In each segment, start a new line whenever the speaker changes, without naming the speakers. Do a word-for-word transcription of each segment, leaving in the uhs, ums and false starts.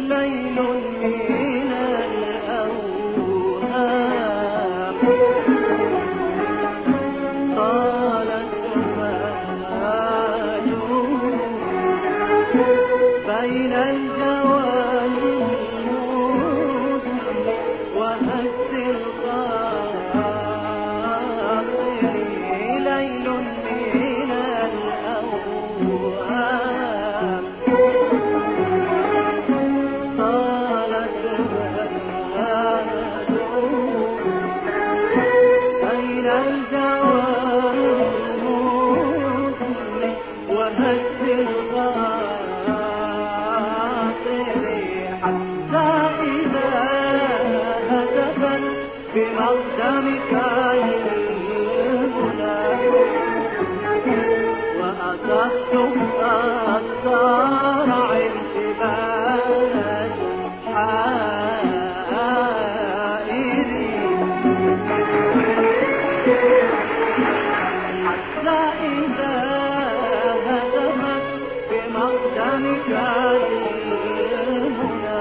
ليل من الأوهام طالت جماله بين الجوانب وهز الخاطر ليل من الأوهام طالت جماله بين الجوانب وهز الخاطر حتى إذا هتفت بمقدمك المنى وأصبت أثار انتباه حائرين حتى إذا هتفت بمقدمك المنى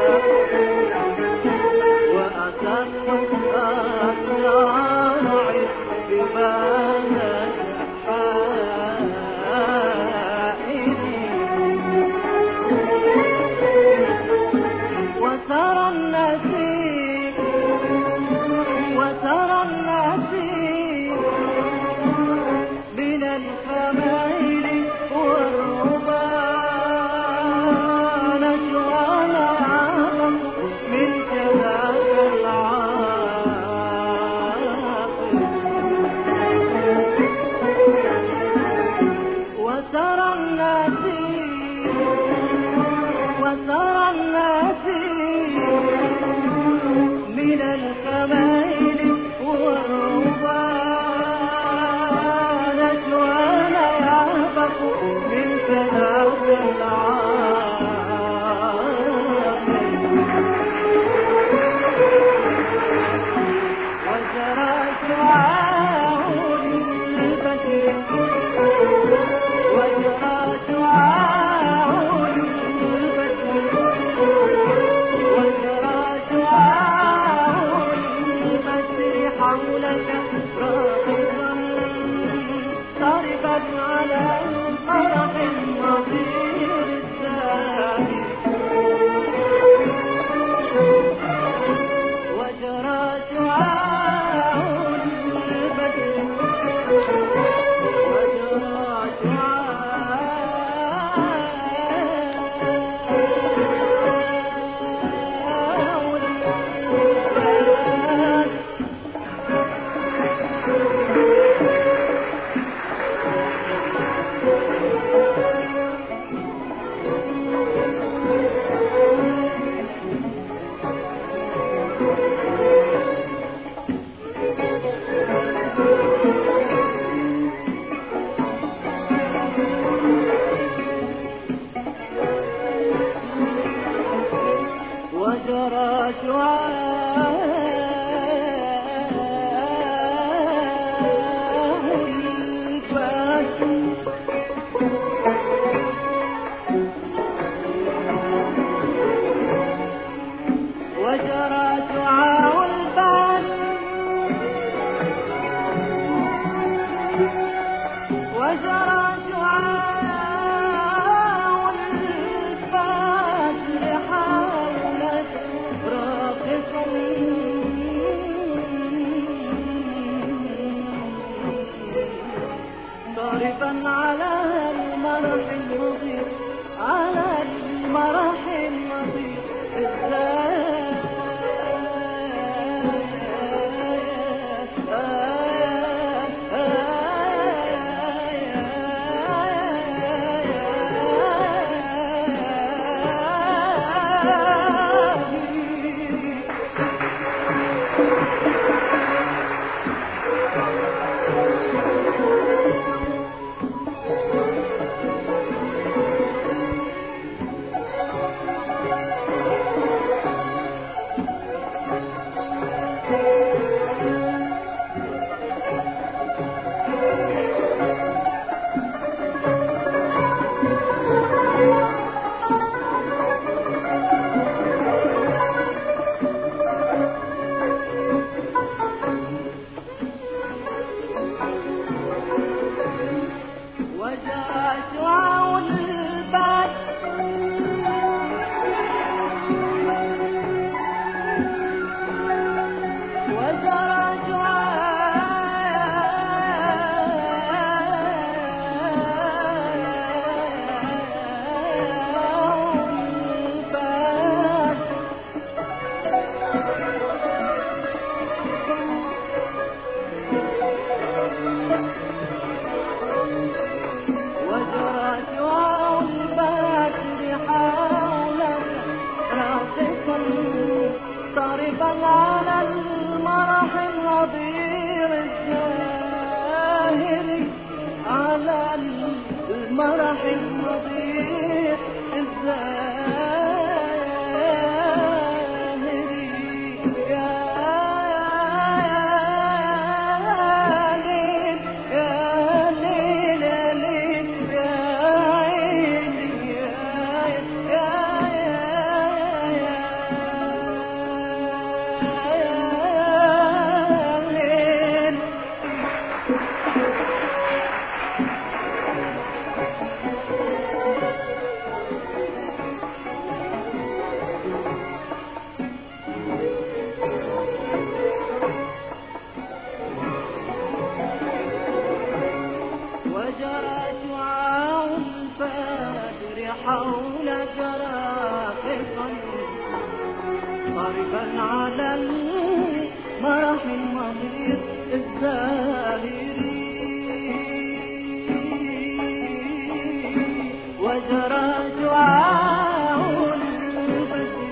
وأصبت أثار انتباه وترى النسيم وترى النسيم من الخمائل والربان نشوانا من شذاك العاقل وترى النسيم وترى النسيم من الخمائل والربان نشوانا يهبط من شذاك العاقل وجرى شعاع البدر وجرى شعاع البدر وجرى شعاع البدر حولك راقصا ضربا على الفرح النظير الساهر وجرى شعاع البدر وجرى وجرى شعاع البدر وجرى شعاع البدر وجرى شعاع البدر حولك راقصا ضاربا على المرح المضيء على المرح المضيء طربا على المرح النظير الزاهري، على المرح النظير الزاهري. يا ليل يا ليل يا ليل يا عيني يا يا وجرى شعاع الفجر حول جراقصا ضربا على المرح النظير الزاهري. وجرى شعاع الفجر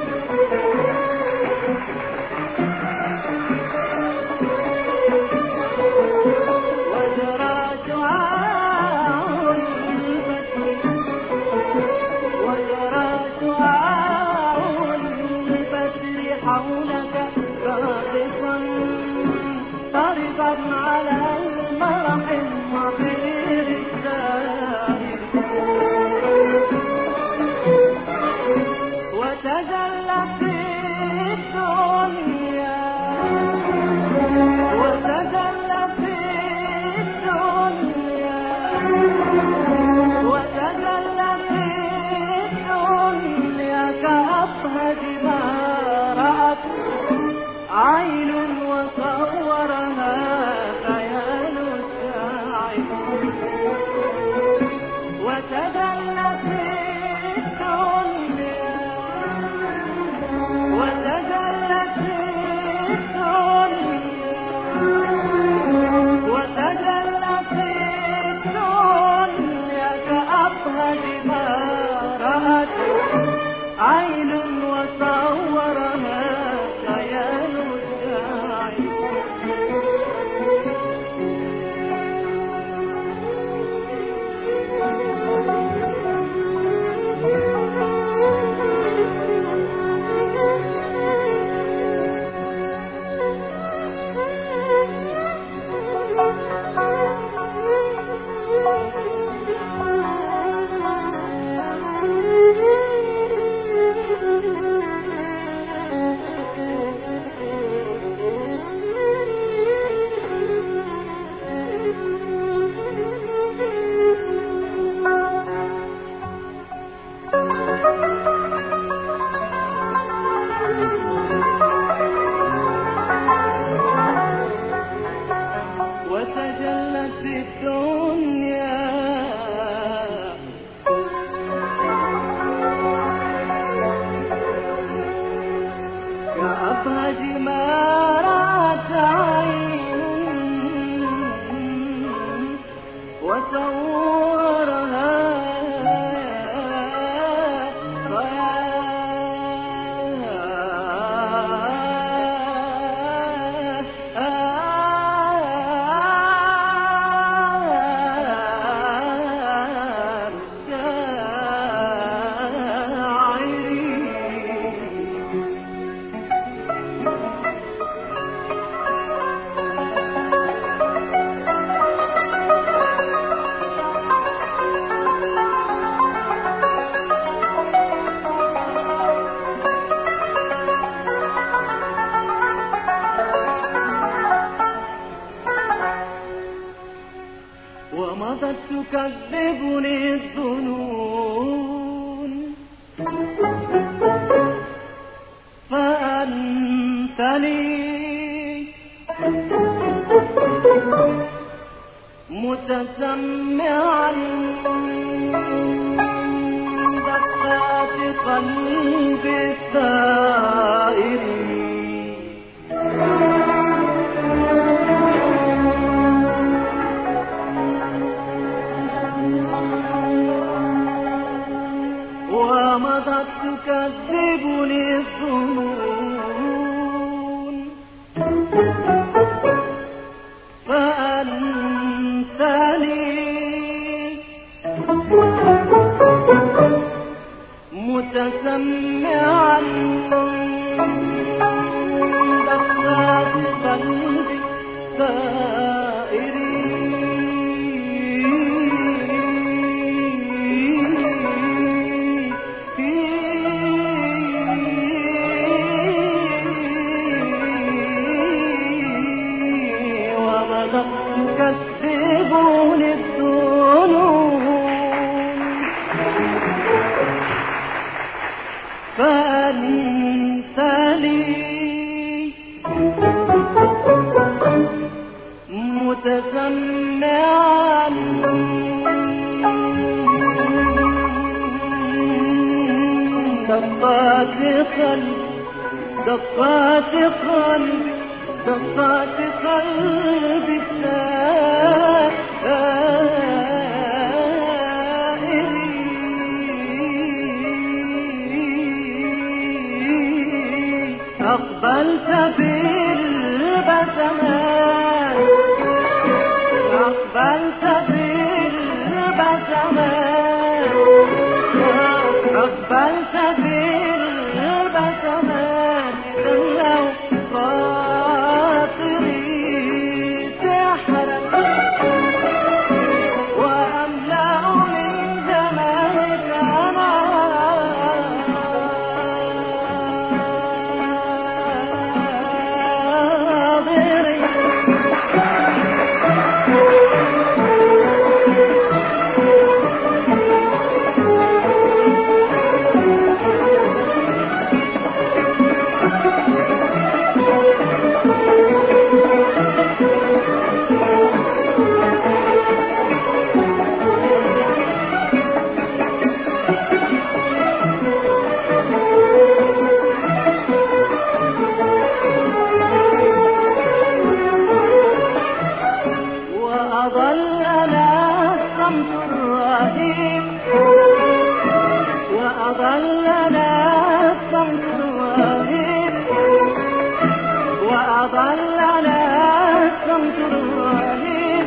وجرى شعاع الفجر وجرى شعاع الفجر حولك راقصا طربا على المرح النظير الزاهر. وتجلت الدنيا وتجلت الدنيا وتجلت الدنيا كأبهج ما رأت عين وصورها خيال الشاعر. وتجلت الدنيا وتجلت الدنيا وتجلت الدنيا كأبهج ما رأت عين وصورها خيال الشاعر. وتجلت الدنيا كأبهج ما رأت عين وصورها ومضت تكذبني الظنون فأنت لي متسمعا دقات قلبي الثائر. ومضت تكذبني الظنون وأنت لي متسمعا دقات قلبي دقات قلبي دقات قلبي السائرين أقبلت بالبسمات أقبلت بالبسمات أقبلت بالبسمات تملأ خاطري سحرا وأملأ من جمالك ناظري وأضلنا الصمت الرهيب وأضلنا الصمت الرهيب وأضلنا الصمت الرهيب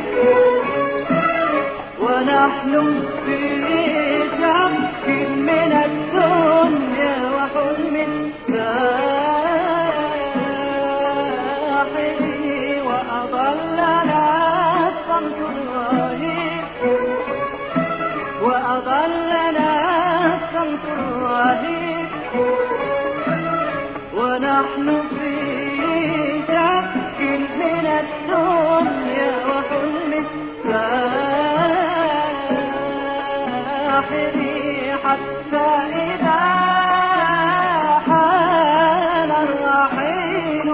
ونحن في شك من الدنيا وحلم الساحل وأضلنا الصمت الرهيب وأضلنا الصمت الرهيب ونحن في شك من الدنيا وحلم الساحر حتى إذا حان الرحيل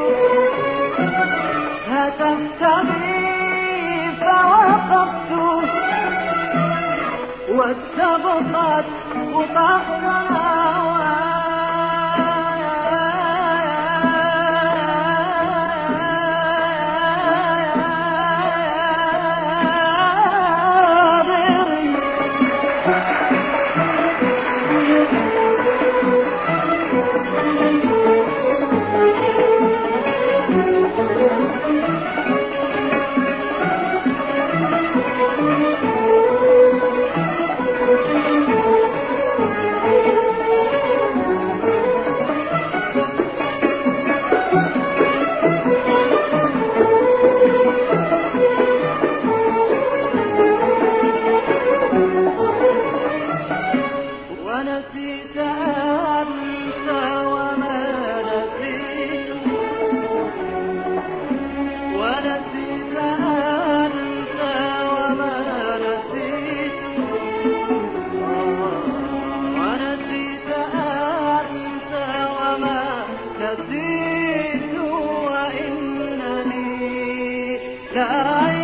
هتفت بي فوقفت واستبقت خطاها ونسيت أنت وما نسيت ونسيت أنت وما نسيت ونسيت أنت وما نسيت وإنني لا